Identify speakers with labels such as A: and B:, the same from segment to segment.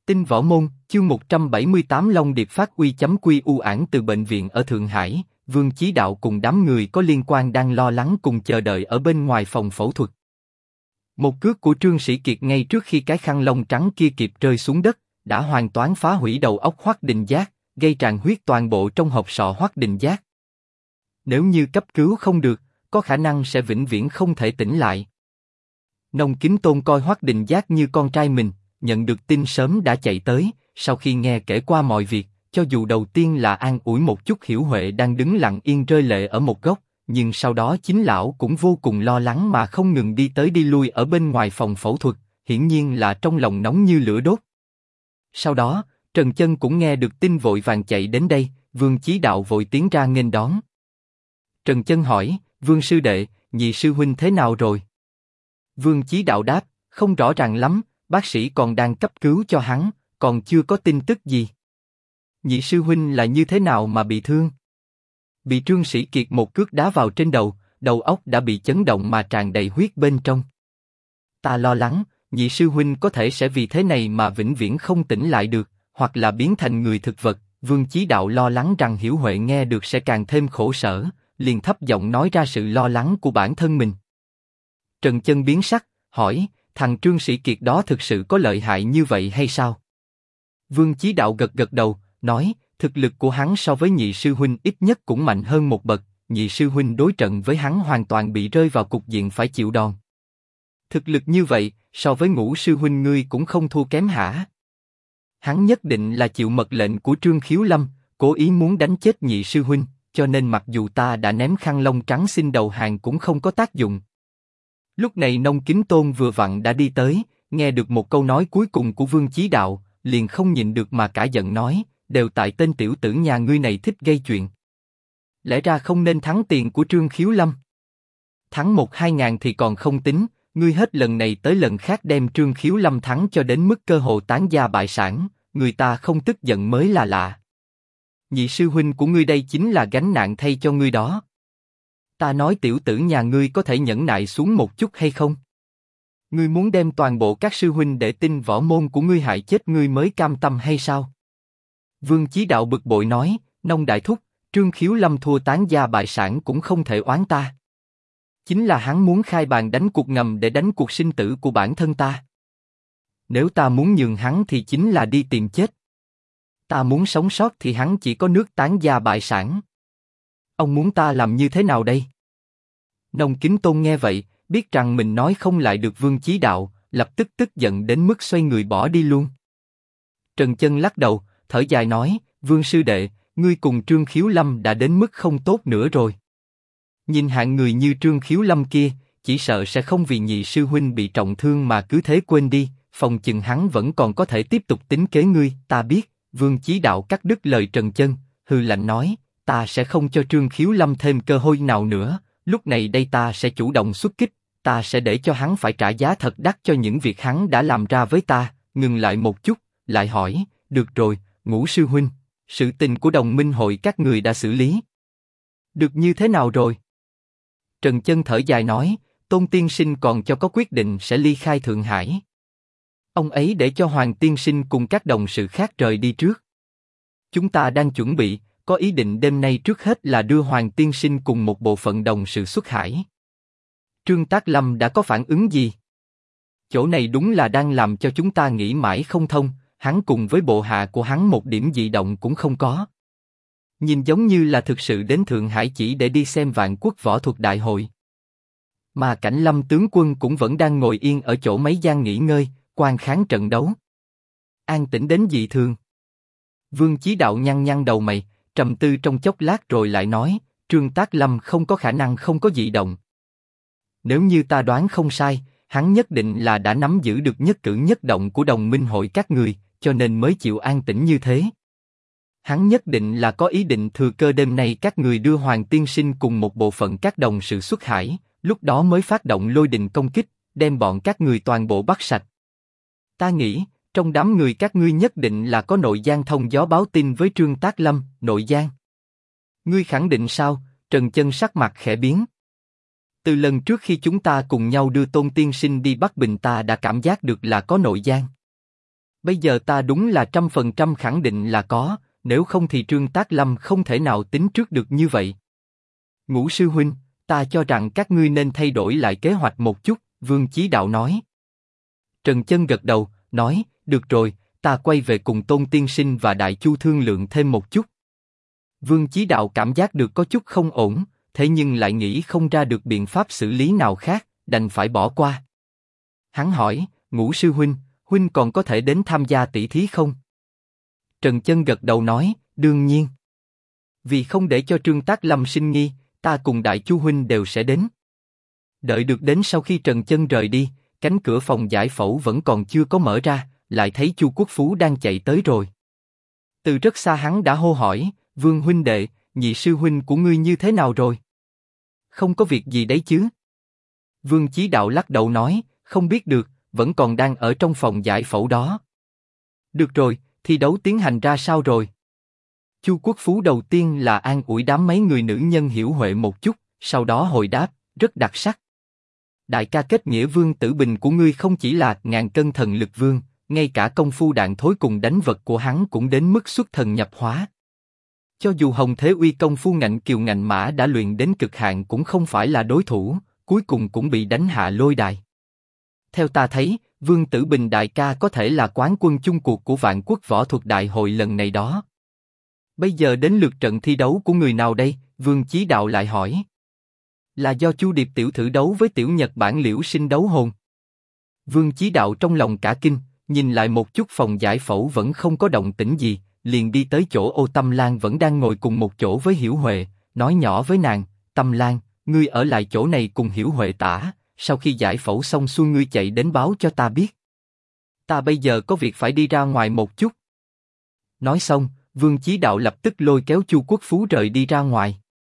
A: Tinh Võ Môn, chương 178 Long Điệp phát uy.Q ảng từ bệnh viện ở Thượng Hải, Vương Chí Đạo cùng đám người có liên quan đang lo lắng cùng chờ đợi ở bên ngoài phòng phẫu thuật. Một cước của Trương Sĩ Kiệt ngay trước khi cái khăn lông trắng kia kịp rơi xuống đất, đã hoàn toàn phá hủy đầu óc Hoắc Đình Giác, gây tràn huyết toàn bộ trong hộp sọ Hoắc Đình Giác. Nếu như cấp cứu không được, có khả năng sẽ vĩnh viễn không thể tỉnh lại. Nông Kính Tôn coi Hoắc Đình Giác như con trai mình, nhận được tin sớm đã chạy tới, sau khi nghe kể qua mọi việc, cho dù đầu tiên là an ủi một chút Hiểu Huệ đang đứng lặng yên rơi lệ ở một góc, nhưng sau đó chính lão cũng vô cùng lo lắng mà không ngừng đi tới đi lui ở bên ngoài phòng phẫu thuật, hiển nhiên là trong lòng nóng như lửa đốt. Sau đó, Trần Chân cũng nghe được tin vội vàng chạy đến đây, Vương Chí Đạo vội tiến ra nghênh đón. Trần Chân hỏi, Vương sư đệ, nhị sư huynh thế nào rồi? Vương Chí Đạo đáp, không rõ ràng lắm, bác sĩ còn đang cấp cứu cho hắn, còn chưa có tin tức gì. Nhị sư huynh là như thế nào mà bị thương? Bị Trương Sĩ Kiệt một cước đá vào trên đầu, đầu óc đã bị chấn động mà tràn đầy huyết bên trong. Ta lo lắng, nhị sư huynh có thể sẽ vì thế này mà vĩnh viễn không tỉnh lại được, hoặc là biến thành người thực vật. Vương Chí Đạo lo lắng rằng Hiểu Huệ nghe được sẽ càng thêm khổ sở, liền thấp giọng nói ra sự lo lắng của bản thân mình. Trần Chân biến sắc, hỏi, thằng Trương Sĩ Kiệt đó thực sự có lợi hại như vậy hay sao? Vương Chí Đạo gật gật đầu, nói, thực lực của hắn so với nhị sư huynh ít nhất cũng mạnh hơn một bậc, nhị sư huynh đối trận với hắn hoàn toàn bị rơi vào cục diện phải chịu đòn. Thực lực như vậy, so với Ngũ sư huynh ngươi cũng không thua kém hả? Hắn nhất định là chịu mật lệnh của Trương Khiếu Lâm, cố ý muốn đánh chết nhị sư huynh, cho nên mặc dù ta đã ném khăn lông trắng xin đầu hàng cũng không có tác dụng. Lúc này Nông Kính Tôn vừa vặn đã đi tới, nghe được một câu nói cuối cùng của Vương Chí Đạo, liền không nhịn được mà cả giận nói, đều tại tên tiểu tử nhà ngươi này thích gây chuyện. Lẽ ra không nên thắng tiền của Trương Khiếu Lâm. Thắng 1-2 ngàn thì còn không tính, ngươi hết lần này tới lần khác đem Trương Khiếu Lâm thắng cho đến mức cơ hồ tán gia bại sản, người ta không tức giận mới là lạ. Nhị sư huynh của ngươi đây chính là gánh nặng thay cho ngươi đó. Ta nói tiểu tử nhà ngươi có thể nhẫn nại xuống một chút hay không? Ngươi muốn đem toàn bộ các sư huynh để Tinh Võ Môn của ngươi hại chết ngươi mới cam tâm hay sao? Vương Chí Đạo bực bội nói, Nông đại thúc, Trương Khiếu Lâm thua tán gia bại sản cũng không thể oán ta. Chính là hắn muốn khai bàn đánh cuộc ngầm để đánh cuộc sinh tử của bản thân ta. Nếu ta muốn nhường hắn thì chính là đi tìm chết. Ta muốn sống sót thì hắn chỉ có nước tán gia bại sản. Ông muốn ta làm như thế nào đây? Nông Kính Tôn nghe vậy, biết rằng mình nói không lại được Vương Chí Đạo, lập tức tức giận đến mức xoay người bỏ đi luôn. Trần Chân lắc đầu, thở dài nói, Vương sư đệ, ngươi cùng Trương Khiếu Lâm đã đến mức không tốt nữa rồi. Nhìn hạng người như Trương Khiếu Lâm kia, chỉ sợ sẽ không vì nhị sư huynh bị trọng thương mà cứ thế quên đi, phòng chừng hắn vẫn còn có thể tiếp tục tính kế ngươi. Ta biết. Vương Chí Đạo cắt đứt lời Trần Chân, hừ lạnh nói, ta sẽ không cho Trương Khiếu Lâm thêm cơ hội nào nữa. Lúc này đây ta sẽ chủ động xuất kích, ta sẽ để cho hắn phải trả giá thật đắt cho những việc hắn đã làm ra với ta. Ngừng lại một chút, lại hỏi, được rồi, Ngũ sư huynh, sự tình của Đồng Minh hội các người đã xử lý được như thế nào rồi? Trần Chân thở dài nói, Tôn tiên sinh còn cho có quyết định sẽ ly khai Thượng Hải. Ông ấy để cho Hoàng tiên sinh cùng các đồng sự khác rời đi trước. Chúng ta đang chuẩn bị, có ý định đêm nay trước hết là đưa Hoàng tiên sinh cùng một bộ phận đồng sự xuất hải. Trương Tác Lâm đã có phản ứng gì? Chỗ này đúng là đang làm cho chúng ta nghĩ mãi không thông, hắn cùng với bộ hạ của hắn một điểm dị động cũng không có. Nhìn giống như là thực sự đến Thượng Hải chỉ để đi xem Vạn Quốc võ thuật đại hội. Mà Cảnh Lâm tướng quân cũng vẫn đang ngồi yên ở chỗ mấy gian nghỉ ngơi, quan khán trận đấu. An tĩnh đến dị thường. Vương Chí Đạo nhăn nhăn đầu mày, trầm tư trong chốc lát rồi lại nói, Trương Tác Lâm không có khả năng không có dị động. Nếu như ta đoán không sai, hắn nhất định là đã nắm giữ được nhất cử nhất động của Đồng Minh hội các người, cho nên mới chịu an tĩnh như thế. Hắn nhất định là có ý định thừa cơ đêm nay các người đưa Hoàng tiên sinh cùng một bộ phận các đồng sự xuất hải, lúc đó mới phát động lôi đình công kích, đem bọn các người toàn bộ bắt sạch. Ta nghĩ, trong đám người các ngươi nhất định là có nội gian thông gió báo tin với Trương Tác Lâm. Nội gian? Ngươi khẳng định sao? Trần Chân sắc mặt khẽ biến. Từ lần trước khi chúng ta cùng nhau đưa Tôn tiên sinh đi Bắc Bình ta đã cảm giác được là có nội gian. Bây giờ ta đúng là 100% khẳng định là có, nếu không thì Trương Tác Lâm không thể nào tính trước được như vậy. Ngũ sư huynh, ta cho rằng các ngươi nên thay đổi lại kế hoạch một chút, Vương Chí Đạo nói. Trần Chân gật đầu, nói, được rồi, ta quay về cùng Tôn Tiên Sinh và Đại Chu thương lượng thêm một chút. Vương Chí Đạo cảm giác được có chút không ổn, thế nhưng lại nghĩ không ra được biện pháp xử lý nào khác, đành phải bỏ qua. Hắn hỏi, Ngũ sư huynh, huynh còn có thể đến tham gia tỷ thí không? Trần Chân gật đầu nói, đương nhiên. Vì không để cho Trương Tác Lâm sinh nghi, ta cùng Đại Chu huynh đều sẽ đến. Đợi được đến sau khi Trần Chân rời đi, cánh cửa phòng giải phẫu vẫn còn chưa có mở ra, lại thấy Chu Quốc Phú đang chạy tới rồi. Từ rất xa hắn đã hô hỏi, Vương huynh đệ, nhị sư huynh của ngươi như thế nào rồi? Không có việc gì đấy chứ? Vương Chí Đạo lắc đầu nói, không biết được, vẫn còn đang ở trong phòng giải phẫu đó. Được rồi, thi đấu tiến hành ra sao rồi? Chu Quốc Phú đầu tiên là an ủi đám mấy người nữ nhân hiểu huệ một chút, sau đó hồi đáp, rất đặc sắc. Đại ca kết nghĩa Vương Tử Bình của ngươi không chỉ là ngàn cân thần lực vương, ngay cả công phu đạn thối cùng đánh vật của hắn cũng đến mức xuất thần nhập hóa. Cho dù Hồng Thế Uy công phu ngạnh kiều ngạnh mã đã luyện đến cực hạn cũng không phải là đối thủ, cuối cùng cũng bị đánh hạ lôi đài. Theo ta thấy, Vương Tử Bình đại ca có thể là quán quân chung cuộc của Vạn Quốc Võ Thuật Đại Hội lần này đó. Bây giờ đến lượt trận thi đấu của người nào đây? Vương Chí Đạo lại hỏi. Là do Chu Điệp tiểu thử đấu với tiểu Nhật Bản Liễu Sinh đấu hồn. Vương Chí Đạo trong lòng cả kinh, nhìn lại một chút phòng giải phẫu vẫn không có động tĩnh gì, liền đi tới chỗ Ô Tâm Lan vẫn đang ngồi cùng một chỗ với Hiểu Huệ, nói nhỏ với nàng, Tâm Lan, ngươi ở lại chỗ này cùng Hiểu Huệ tả, sau khi giải phẫu xong xuôi ngươi chạy đến báo cho ta biết. Ta bây giờ có việc phải đi ra ngoài một chút. Nói xong, Vương Chí Đạo lập tức lôi kéo Chu Quốc Phú rời đi ra ngoài.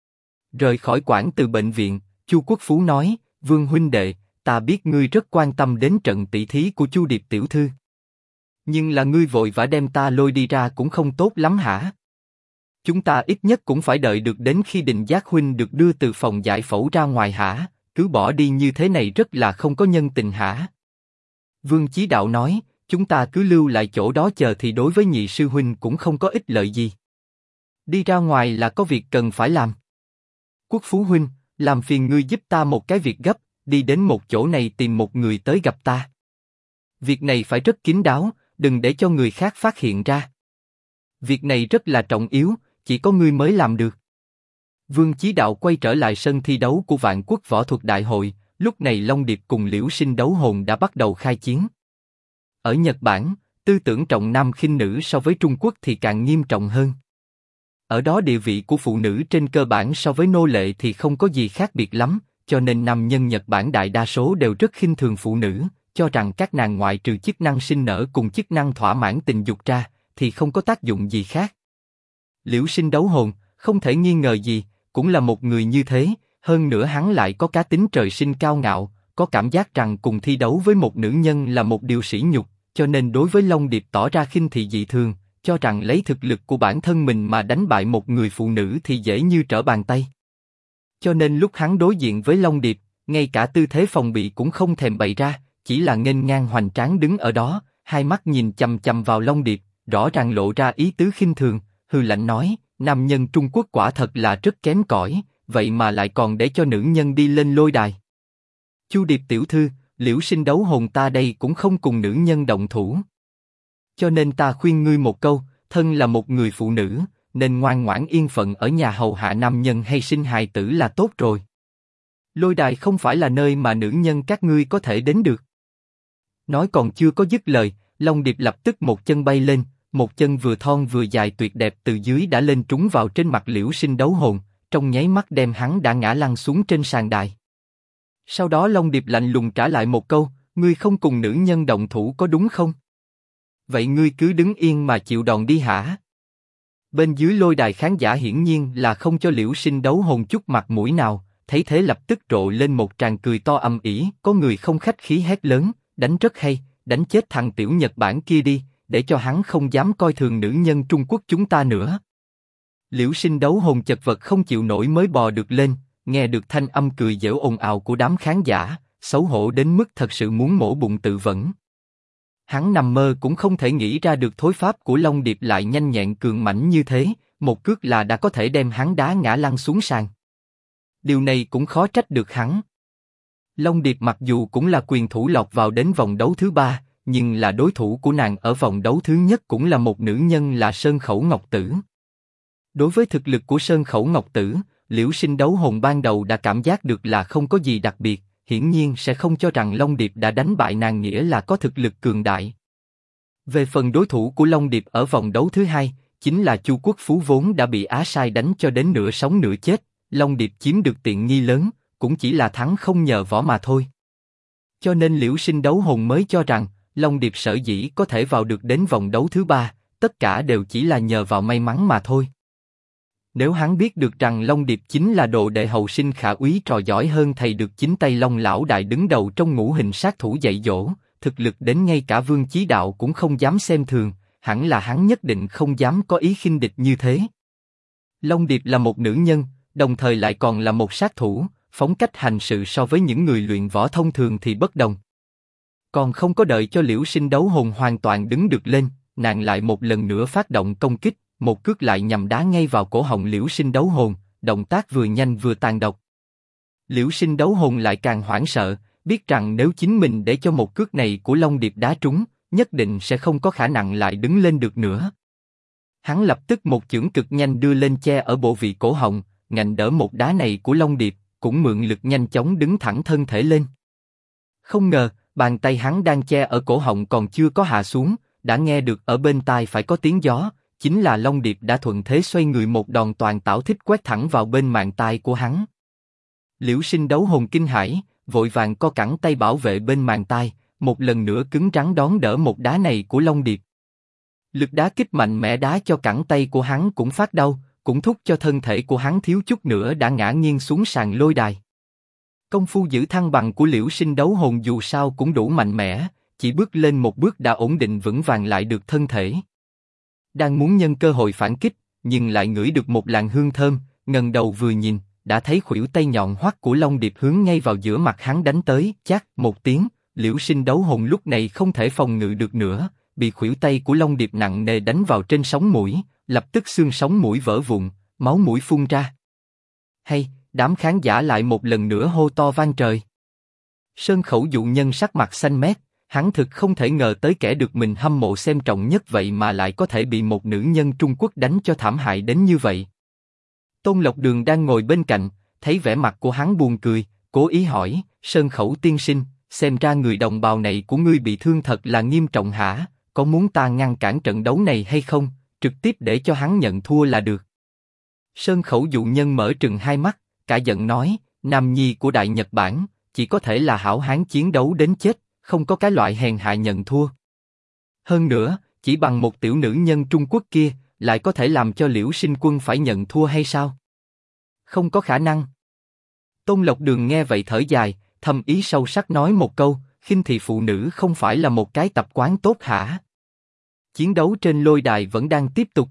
A: Rời khỏi Quảng Từ bệnh viện, Chu Quốc Phú nói, Vương huynh đệ, ta biết ngươi rất quan tâm đến trận tỷ thí của Chu Điệp tiểu thư. Nhưng là ngươi vội vã đem ta lôi đi ra cũng không tốt lắm hả? Chúng ta ít nhất cũng phải đợi được đến khi Định Giác huynh được đưa từ phòng giải phẫu ra ngoài hả? Cứ bỏ đi như thế này rất là không có nhân tình hả? Vương Chí Đạo nói, chúng ta cứ lưu lại chỗ đó chờ thì đối với nhị sư huynh cũng không có ích lợi gì. Đi ra ngoài là có việc cần phải làm. Quốc Phú huynh, làm phiền ngươi giúp ta một cái việc gấp, đi đến một chỗ này tìm một người tới gặp ta. Việc này phải rất kín đáo, đừng để cho người khác phát hiện ra. Việc này rất là trọng yếu, chỉ có ngươi mới làm được. Vương Chí Đạo quay trở lại sân thi đấu của Vạn Quốc Võ Thuật Đại Hội, lúc này Long Điệp cùng Liễu Sinh đấu hồn đã bắt đầu khai chiến. Ở Nhật Bản, tư tưởng trọng nam khinh nữ so với Trung Quốc thì càng nghiêm trọng hơn. Ở đó địa vị của phụ nữ trên cơ bản so với nô lệ thì không có gì khác biệt lắm, cho nên nam nhân Nhật Bản đại đa số đều rất khinh thường phụ nữ, cho rằng các nàng ngoại trừ chức năng sinh nở cùng chức năng thỏa mãn tình dục ra, thì không có tác dụng gì khác. Liễu Sinh đấu hồn, không thể nghi ngờ gì, cũng là một người như thế, hơn nữa hắn lại có cá tính trời sinh cao ngạo, có cảm giác rằng cùng thi đấu với một nữ nhân là một điều sỉ nhục, cho nên đối với Long Điệp tỏ ra khinh thị dị thường, cho rằng lấy thực lực của bản thân mình mà đánh bại một người phụ nữ thì dễ như trở bàn tay. Cho nên lúc hắn đối diện với Long Điệp, ngay cả tư thế phòng bị cũng không thèm bày ra, chỉ là nghênh ngang hoành tráng đứng ở đó, hai mắt nhìn chằm chằm vào Long Điệp, rõ ràng lộ ra ý tứ khinh thường, hừ lạnh nói, nam nhân Trung Quốc quả thật là rất kém cỏi, vậy mà lại còn để cho nữ nhân đi lên lôi đài. Chu Điệp tiểu thư, Liễu Sinh đấu hồn ta đây cũng không cùng nữ nhân động thủ. Cho nên ta khuyên ngươi một câu, thân là một người phụ nữ, nên ngoan ngoãn yên phận ở nhà hầu hạ nam nhân hay sinh hài tử là tốt rồi. Lôi đài không phải là nơi mà nữ nhân các ngươi có thể đến được. Nói còn chưa có dứt lời, Long Điệp lập tức một chân bay lên, một chân vừa thon vừa dài tuyệt đẹp từ dưới đã lên trúng vào trên mặt Liễu Sinh đấu hồn, trong nháy mắt đem hắn đã ngã lăn xuống trên sàn đài. Sau đó Long Điệp lạnh lùng trả lại một câu, ngươi không cùng nữ nhân động thủ có đúng không? Vậy ngươi cứ đứng yên mà chịu đòn đi hả? Bên dưới lôi đài khán giả hiển nhiên là không cho Liễu Sinh đấu hồn chút mặt mũi nào, thấy thế lập tức rộ lên một tràng cười to ầm ĩ, có người không khách khí hét lớn, đánh rất hay, đánh chết thằng tiểu Nhật Bản kia đi, để cho hắn không dám coi thường nữ nhân Trung Quốc chúng ta nữa. Liễu Sinh đấu hồn chật vật không chịu nổi mới bò được lên, nghe được thanh âm cười giễu ồn ào của đám khán giả, xấu hổ đến mức thật sự muốn mổ bụng tự vẫn. Hắn nằm mơ cũng không thể nghĩ ra được thối pháp của Long Điệp lại nhanh nhẹn cường mãnh như thế, một cước là đã có thể đem hắn đá ngã lăn xuống sàn. Điều này cũng khó trách được hắn. Long Điệp mặc dù cũng là quyền thủ lọt vào đến vòng đấu thứ 3, nhưng là đối thủ của nàng ở vòng đấu thứ nhất cũng là một nữ nhân là Sơn Khẩu Ngọc Tử. Đối với thực lực của Sơn Khẩu Ngọc Tử, Liễu Sinh Đấu Hồn ban đầu đã cảm giác được là không có gì đặc biệt, hiển nhiên sẽ không cho rằng Long Điệp đã đánh bại nàng nghĩa là có thực lực cường đại. Về phần đối thủ của Long Điệp ở vòng đấu thứ 2, chính là Chu Quốc Phú vốn đã bị Á Sai đánh cho đến nửa sống nửa chết, Long Điệp chiếm được tiện nghi lớn, cũng chỉ là thắng không nhờ võ mà thôi. Cho nên Liễu Sinh Đấu Hồn mới cho rằng, Long Điệp sở dĩ có thể vào được đến vòng đấu thứ 3, tất cả đều chỉ là nhờ vào may mắn mà thôi. Nếu hắn biết được rằng Long Điệp chính là đồ đệ hậu sinh khả úy trò giỏi hơn thầy được chính tay Long lão đại đứng đầu trong ngũ hình sát thủ dạy dỗ, thực lực đến ngay cả Vương Chí Đạo cũng không dám xem thường, hẳn là hắn nhất định không dám có ý khinh địch như thế. Long Điệp là một nữ nhân, đồng thời lại còn là một sát thủ, phong cách hành sự so với những người luyện võ thông thường thì bất đồng. Còn không có đợi cho Liễu Sinh Đấu Hồn hoàn toàn đứng được lên, nàng lại một lần nữa phát động công kích, một cước lại nhằm đá ngay vào cổ họng Liễu Sinh Đấu Hồn, động tác vừa nhanh vừa tàn độc. Liễu Sinh Đấu Hồn lại càng hoảng sợ, biết rằng nếu chính mình để cho một cước này của Long Điệp đá trúng, nhất định sẽ không có khả năng lại đứng lên được nữa. Hắn lập tức một chưởng cực nhanh đưa lên che ở bộ vị cổ họng, ngạnh đỡ một đá này của Long Điệp, cũng mượn lực nhanh chóng đứng thẳng thân thể lên. Không ngờ, bàn tay hắn đang che ở cổ họng còn chưa có hạ xuống, đã nghe được ở bên tai phải có tiếng gió, chính là Long Điệp đã thuận thế xoay người một đòn toàn tảo thích quét thẳng vào bên màng tai của hắn. Liễu Sinh Đấu Hồn kinh hãi, vội vàng co cẳng tay bảo vệ bên màng tai, một lần nữa cứng rắn đón đỡ một đá này của Long Điệp. Lực đá kích mạnh mẽ đá cho cẳng tay của hắn cũng phát đau, cũng thúc cho thân thể của hắn thiếu chút nữa đã ngã nghiêng xuống sàn lôi đài. Công phu giữ thăng bằng của Liễu Sinh Đấu Hồn dù sao cũng đủ mạnh mẽ, chỉ bước lên một bước đã ổn định vững vàng lại được thân thể. Đang muốn nhân cơ hội phản kích, nhưng lại ngửi được một làn hương thơm, ngẩng đầu vừa nhìn, đã thấy khuỷu tay nhọn hoắt của Long Điệp hướng ngay vào giữa mặt hắn đánh tới, chát một tiếng, Liễu Sinh Đấu Hồn lúc này không thể phòng ngự được nữa, bị khuỷu tay của Long Điệp nặng nề đánh vào trên sống mũi, lập tức xương sống mũi vỡ vụn, máu mũi phun ra. Hay, đám khán giả lại một lần nữa hô to vang trời. Sơn Khẩu dụ nhân sắc mặt xanh mét, hắn thực không thể ngờ tới kẻ được mình hâm mộ xem trọng nhất vậy mà lại có thể bị một nữ nhân Trung Quốc đánh cho thảm hại đến như vậy. Tôn Lộc Đường đang ngồi bên cạnh, thấy vẻ mặt của hắn buồn cười, cố ý hỏi, Sơn Khẩu tiên sinh, xem ra người đồng bào này của ngươi bị thương thật là nghiêm trọng hả, có muốn ta ngăn cản trận đấu này hay không, trực tiếp để cho hắn nhận thua là được. Sơn Khẩu dụ nhân mở trừng hai mắt, cả giận nói, nam nhi của Đại Nhật Bản, chỉ có thể là hảo hán chiến đấu đến chết, không có cái loại hèn hạ nhận thua. Hơn nữa, chỉ bằng một tiểu nữ nhân Trung Quốc kia, lại có thể làm cho Liễu Sinh Quân phải nhận thua hay sao? Không có khả năng. Tôn Lộc Đường nghe vậy thở dài, thầm ý sâu sắc nói một câu, khinh thị phụ nữ không phải là một cái tập quán tốt hả? Chiến đấu trên lôi đài vẫn đang tiếp tục.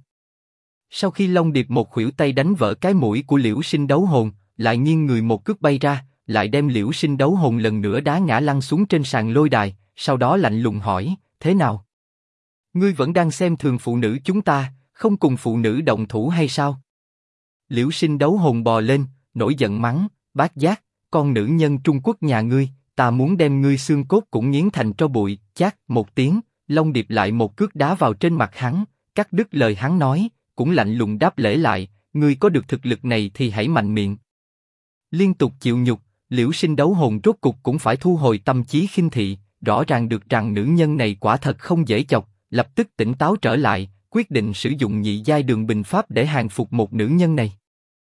A: Sau khi Long Điệp một khuỷu tay đánh vỡ cái mũi của Liễu Sinh Đấu Hồn, lại nghiêng người một cước bay ra, lại đem Liễu Sinh Đấu Hồn lần nữa đá ngã lăn xuống trên sàn lôi đài, sau đó lạnh lùng hỏi, thế nào? Ngươi vẫn đang xem thường phụ nữ chúng ta, không cùng phụ nữ động thủ hay sao? Liễu Sinh Đấu Hồn bò lên, nổi giận mắng, bát giác, con nữ nhân Trung Quốc nhà ngươi, ta muốn đem ngươi xương cốt cũng nghiến thành tro bụi, chát một tiếng, Long Điệp lại một cước đá vào trên mặt hắn, cắt đứt lời hắn nói, cũng lạnh lùng đáp lễ lại, ngươi có được thực lực này thì hãy mạnh miệng. Liên tục chịu nhục, Liễu Sinh Đấu Hồn rốt cục cũng phải thu hồi tâm trí khinh thị, rõ ràng được rằng nữ nhân này quả thật không dễ chọc, lập tức tỉnh táo trở lại, quyết định sử dụng nhị giai đường bình pháp để hàng phục một nữ nhân này.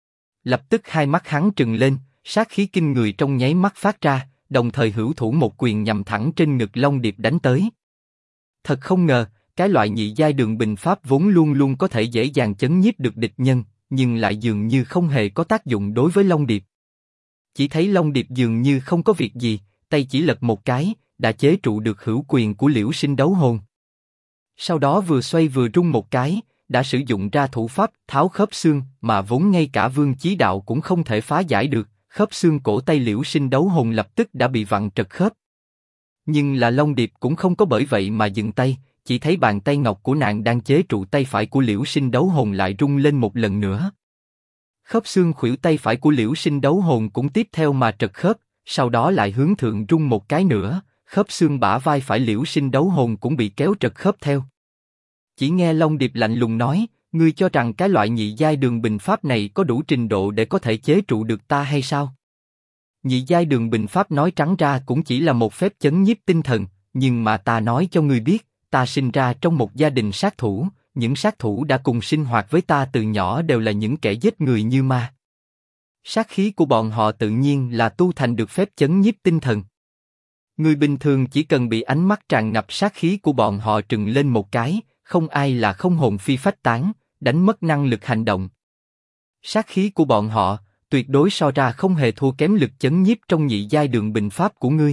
A: Lập tức hai mắt hắn trừng lên, sát khí kinh người trong nháy mắt phát ra, đồng thời hữu thủ một quyền nhằm thẳng trên ngực Long Điệp đánh tới. Thật không ngờ, cái loại nhị giai đường bình pháp vốn luôn luôn có thể dễ dàng chấn nhiếp được địch nhân, nhưng lại dường như không hề có tác dụng đối với Long Điệp. Chỉ thấy Long Điệp dường như không có việc gì, tay chỉ lật một cái, đã chế trụ được hữu quyền của Liễu Sinh Đấu Hồn. Sau đó vừa xoay vừa rung một cái, đã sử dụng ra thủ pháp tháo khớp xương mà vốn ngay cả Vương Chí Đạo cũng không thể phá giải được, khớp xương cổ tay Liễu Sinh Đấu Hồn lập tức đã bị vặn trật khớp. Nhưng là Long Điệp cũng không có bởi vậy mà dừng tay, chỉ thấy bàn tay ngọc của nàng đang chế trụ tay phải của Liễu Sinh đấu hồn lại rung lên một lần nữa. Khớp xương khuỷu tay phải của Liễu Sinh đấu hồn cũng tiếp theo mà trật khớp, sau đó lại hướng thượng rung một cái nữa, khớp xương bả vai phải Liễu Sinh đấu hồn cũng bị kéo trật khớp theo. Chỉ nghe Long Điệp lạnh lùng nói, ngươi cho rằng cái loại nhị giai đường bình pháp này có đủ trình độ để có thể chế trụ được ta hay sao? Nhị giai đường bình pháp nói trắng ra cũng chỉ là một phép chấn nhiếp tinh thần, nhưng mà ta nói cho ngươi biết, ta sinh ra trong một gia đình sát thủ, những sát thủ đã cùng sinh hoạt với ta từ nhỏ đều là những kẻ giết người như ma. Sát khí của bọn họ tự nhiên là tu thành được phép chấn nhiếp tinh thần. Người bình thường chỉ cần bị ánh mắt tràn ngập sát khí của bọn họ trừng lên một cái, không ai là không hồn phi phách tán, đánh mất năng lực hành động. Sát khí của bọn họ tuyệt đối so ra không hề thua kém lực chấn nhiếp trong nhị giai đường bình pháp của ngươi.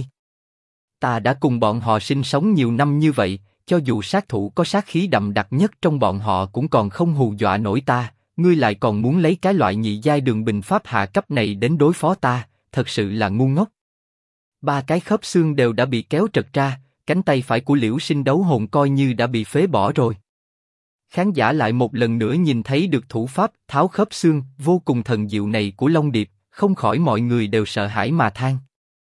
A: Ta đã cùng bọn họ sinh sống nhiều năm như vậy, cho dù sát thủ có sát khí đậm đặc nhất trong bọn họ cũng còn không hù dọa nổi ta, ngươi lại còn muốn lấy cái loại nhị giai đường bình pháp hạ cấp này đến đối phó ta, thật sự là ngu ngốc. Ba cái khớp xương đều đã bị kéo trật ra, cánh tay phải của Liễu Sinh đấu hồn coi như đã bị phế bỏ rồi. Khán giả lại một lần nữa nhìn thấy được thủ pháp tháo khớp xương vô cùng thần diệu này của Long Điệp, không khỏi mọi người đều sợ hãi mà than.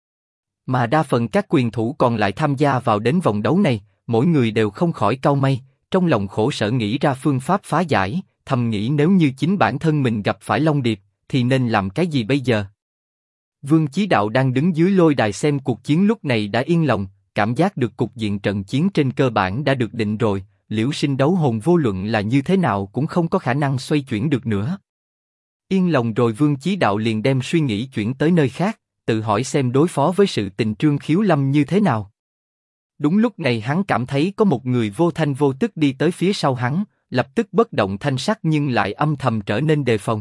A: Mà đa phần các quyền thủ còn lại tham gia vào đến vòng đấu này, mỗi người đều không khỏi cau mày, trong lòng khổ sở nghĩ ra phương pháp phá giải, thầm nghĩ nếu như chính bản thân mình gặp phải Long Điệp, thì nên làm cái gì bây giờ? Vương Chí Đạo đang đứng dưới lôi đài xem cuộc chiến lúc này đã yên lòng, cảm giác được cục diện trận chiến trên cơ bản đã được định rồi, Liễu Sinh đấu hồn vô luận là như thế nào cũng không có khả năng xoay chuyển được nữa. Yên lòng rồi Vương Chí Đạo liền đem suy nghĩ chuyển tới nơi khác, tự hỏi xem đối phó với sự tình Trương Khiếu Lâm như thế nào. Đúng lúc này hắn cảm thấy có một người vô thanh vô tức đi tới phía sau hắn, lập tức bất động thanh sắc nhưng lại âm thầm trở nên đề phòng.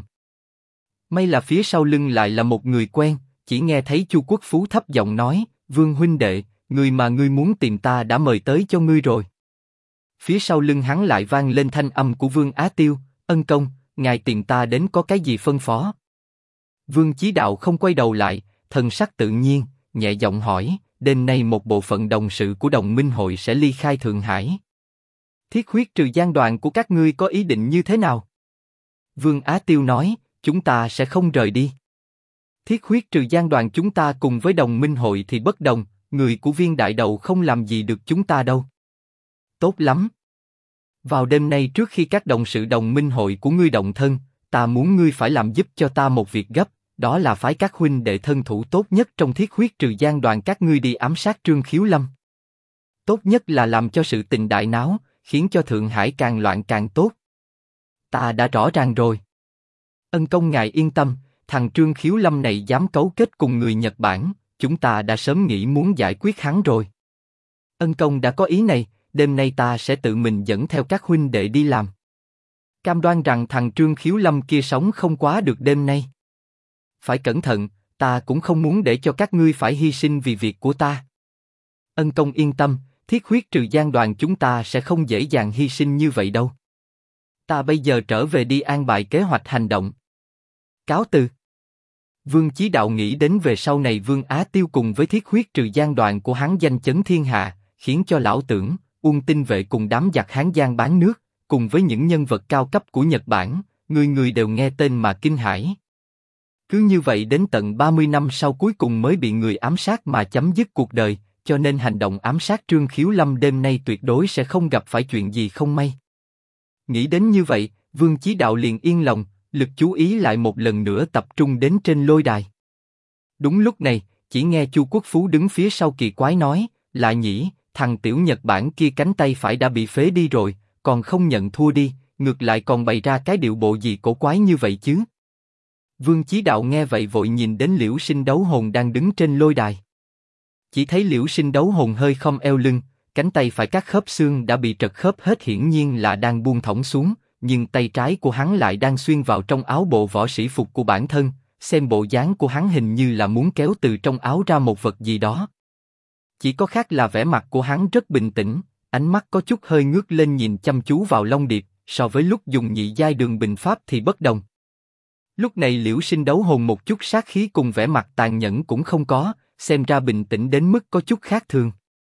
A: May là phía sau lưng lại là một người quen, chỉ nghe thấy Chu Quốc Phú thấp giọng nói, Vương huynh đệ, người mà ngươi muốn tìm ta đã mời tới cho ngươi rồi. Phía sau lưng hắn lại vang lên thanh âm của Vương Á Tiêu, ân công, ngài tìm ta đến có cái gì phân phó? Vương Chí Đạo không quay đầu lại, thần sắc tự nhiên, nhẹ giọng hỏi, đêm nay một bộ phận đồng sự của Đồng Minh Hội sẽ ly khai Thượng Hải. Thiết huyết trừ gian đoàn của các ngươi có ý định như thế nào? Vương Á Tiêu nói, chúng ta sẽ không rời đi. Thiết huyết trừ gian đoàn chúng ta cùng với Đồng Minh Hội thì bất đồng, người của Viên Đại Đầu không làm gì được chúng ta đâu. Tốt lắm. Vào đêm nay trước khi các đồng sự Đồng Minh Hội của ngươi động thân, ta muốn ngươi phải làm giúp cho ta một việc gấp, đó là phái các huynh đệ thân thủ tốt nhất trong thiết huyết trừ gian đoàn các ngươi đi ám sát Trương Khiếu Lâm. Tốt nhất là làm cho sự tình đại náo, khiến cho Thượng Hải càng loạn càng tốt. Ta đã rõ ràng rồi. Ân công ngài yên tâm, thằng Trương Khiếu Lâm này dám cấu kết cùng người Nhật Bản, chúng ta đã sớm nghĩ muốn giải quyết hắn rồi. Ân công đã có ý này, đêm nay ta sẽ tự mình dẫn theo các huynh đệ đi làm. Cam đoan rằng thằng Trương Khiếu Lâm kia sống không quá được đêm nay. Phải cẩn thận, ta cũng không muốn để cho các ngươi phải hy sinh vì việc của ta. Ân công yên tâm, thiết huyết trừ gian đoàn chúng ta sẽ không dễ dàng hy sinh như vậy đâu. Ta bây giờ trở về đi an bài kế hoạch hành động. Cáo từ. Vương Chí Đạo nghĩ đến về sau này Vương Á Tiêu cùng với thiết huyết trừ gian đoàn của hắn danh chấn thiên hạ, khiến cho lão tưởng, Uông Tinh Vệ cùng đám giặc Hán Giang bán nước, cùng với những nhân vật cao cấp của Nhật Bản, người người đều nghe tên mà kinh hãi. Cứ như vậy đến tận 30 năm sau cuối cùng mới bị người ám sát mà chấm dứt cuộc đời, cho nên hành động ám sát Trương Khiếu Lâm đêm nay tuyệt đối sẽ không gặp phải chuyện gì không may. Nghĩ đến như vậy, Vương Chí Đạo liền yên lòng, lực chú ý lại một lần nữa tập trung đến trên lôi đài. Đúng lúc này, chỉ nghe Chu Quốc Phú đứng phía sau kỳ quái nói, lạ nhỉ, thằng tiểu Nhật Bản kia cánh tay phải đã bị phế đi rồi, còn không nhận thua đi, ngược lại còn bày ra cái điệu bộ gì cổ quái như vậy chứ? Vương Chí Đạo nghe vậy vội nhìn đến Liễu Sinh đấu hồn đang đứng trên lôi đài. Chỉ thấy Liễu Sinh đấu hồn hơi khom eo lưng, cánh tay phải các khớp xương đã bị trật khớp hết hiển nhiên là đang buông thõng xuống, nhưng tay trái của hắn lại đang xuyên vào trong áo bộ võ sĩ phục của bản thân, xem bộ dáng của hắn hình như là muốn kéo từ trong áo ra một vật gì đó. Chỉ có khác là vẻ mặt của hắn rất bình tĩnh, ánh mắt có chút hơi ngước lên nhìn chăm chú vào Long Điệp, so với lúc dùng nhị giai đường bình pháp thì bất đồng. Lúc này Liễu Sinh đấu hồn một chút sát khí cùng vẻ mặt tàn nhẫn cũng không có, xem ra bình tĩnh đến mức có chút khác thường.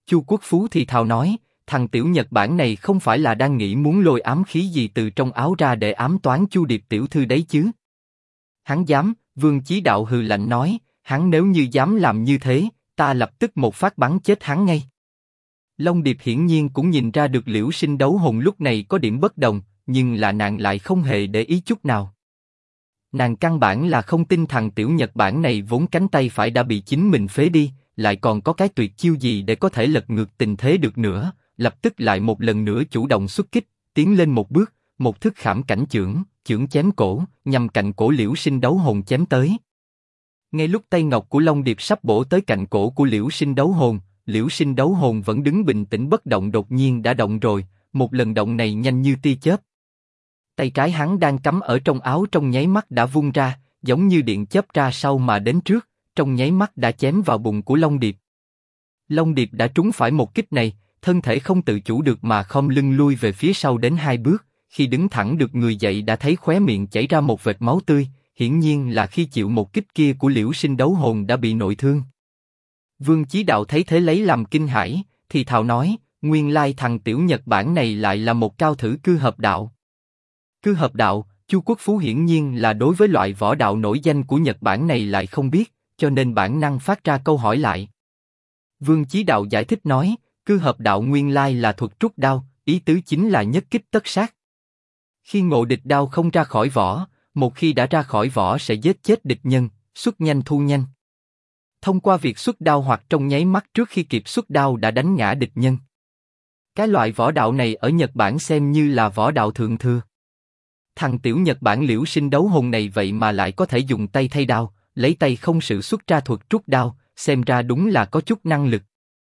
A: Chu Quốc Phú thì thào nói, thằng tiểu Nhật Bản này không phải là đang nghĩ muốn lôi ám khí gì từ trong áo ra để ám toán Chu Điệp tiểu thư đấy chứ? Hắn dám? Vương Chí Đạo hừ lạnh nói, hắn nếu như dám làm như thế, ta lập tức một phát bắn chết hắn ngay. Long Điệp hiển nhiên cũng nhìn ra được Liễu Sinh đấu hồn lúc này có điểm bất đồng, nhưng là nàng lại không hề để ý chút nào. Nàng căn bản là không tin thằng tiểu Nhật Bản này vốn cánh tay phải đã bị chính mình phế đi, lại còn có cái tuyệt chiêu gì để có thể lật ngược tình thế được nữa, lập tức lại một lần nữa chủ động xuất kích, tiến lên một bước, một thức khảm cảnh chưởng, chưởng chém cổ, nhằm cạnh cổ Liễu Sinh đấu hồn chém tới. Ngay lúc tay ngọc của Long Điệp sắp bổ tới cạnh cổ của Liễu Sinh đấu hồn, Liễu Sinh đấu hồn vẫn đứng bình tĩnh bất động đột nhiên đã động rồi, một lần động này nhanh như tia chớp. Tay trái hắn đang cắm ở trong áo trong nháy mắt đã vung ra, giống như điện chớp ra sau mà đến trước, trong nháy mắt đã chém vào bụng của Long Điệp. Long Điệp đã trúng phải một kích này, thân thể không tự chủ được mà khom lưng lui về phía sau đến 2 bước, khi đứng thẳng được người dậy đã thấy khóe miệng chảy ra một vệt máu tươi, hiển nhiên là khi chịu một kích kia của Liễu Sinh đấu hồn đã bị nội thương. Vương Chí Đạo thấy thế lấy làm kinh hãi, thì thào nói, nguyên lai thằng tiểu Nhật Bản này lại là một cao thủ cư hợp đạo. Cư hợp đạo, Chu Quốc Phú hiển nhiên là đối với loại võ đạo nổi danh của Nhật Bản này lại không biết, cho nên bản năng phát ra câu hỏi lại. Vương Chí Đạo giải thích nói, cư hợp đạo nguyên lai là thuật trút đao, ý tứ chính là nhất kích tất sát. Khi ngộ địch đao không ra khỏi vỏ, một khi đã ra khỏi vỏ sẽ giết chết địch nhân, xuất nhanh thu nhanh. Thông qua việc xuất đao hoặc trong nháy mắt trước khi kịp xuất đao đã đánh ngã địch nhân. Cái loại võ đạo này ở Nhật Bản xem như là võ đạo thượng thừa. Thằng tiểu Nhật Bản Liễu Sinh đấu hồn này vậy mà lại có thể dùng tay thay đao, lấy tay không sử xuất ra thuật trút đao, xem ra đúng là có chút năng lực.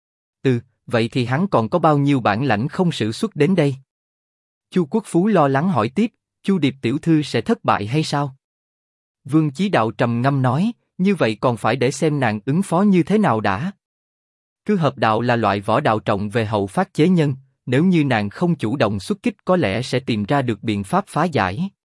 A: Vậy thì hắn còn có bao nhiêu bản lãnh không sử xuất đến đây? Chu Quốc Phú lo lắng hỏi tiếp, Chu Điệp tiểu thư sẽ thất bại hay sao? Vương Chí Đạo trầm ngâm nói, như vậy còn phải để xem nàng ứng phó như thế nào đã. Cư hợp đạo là loại võ đạo trọng về hậu phát chế nhân, nếu như nàng không chủ động xuất kích có lẽ sẽ tìm ra được biện pháp phá giải.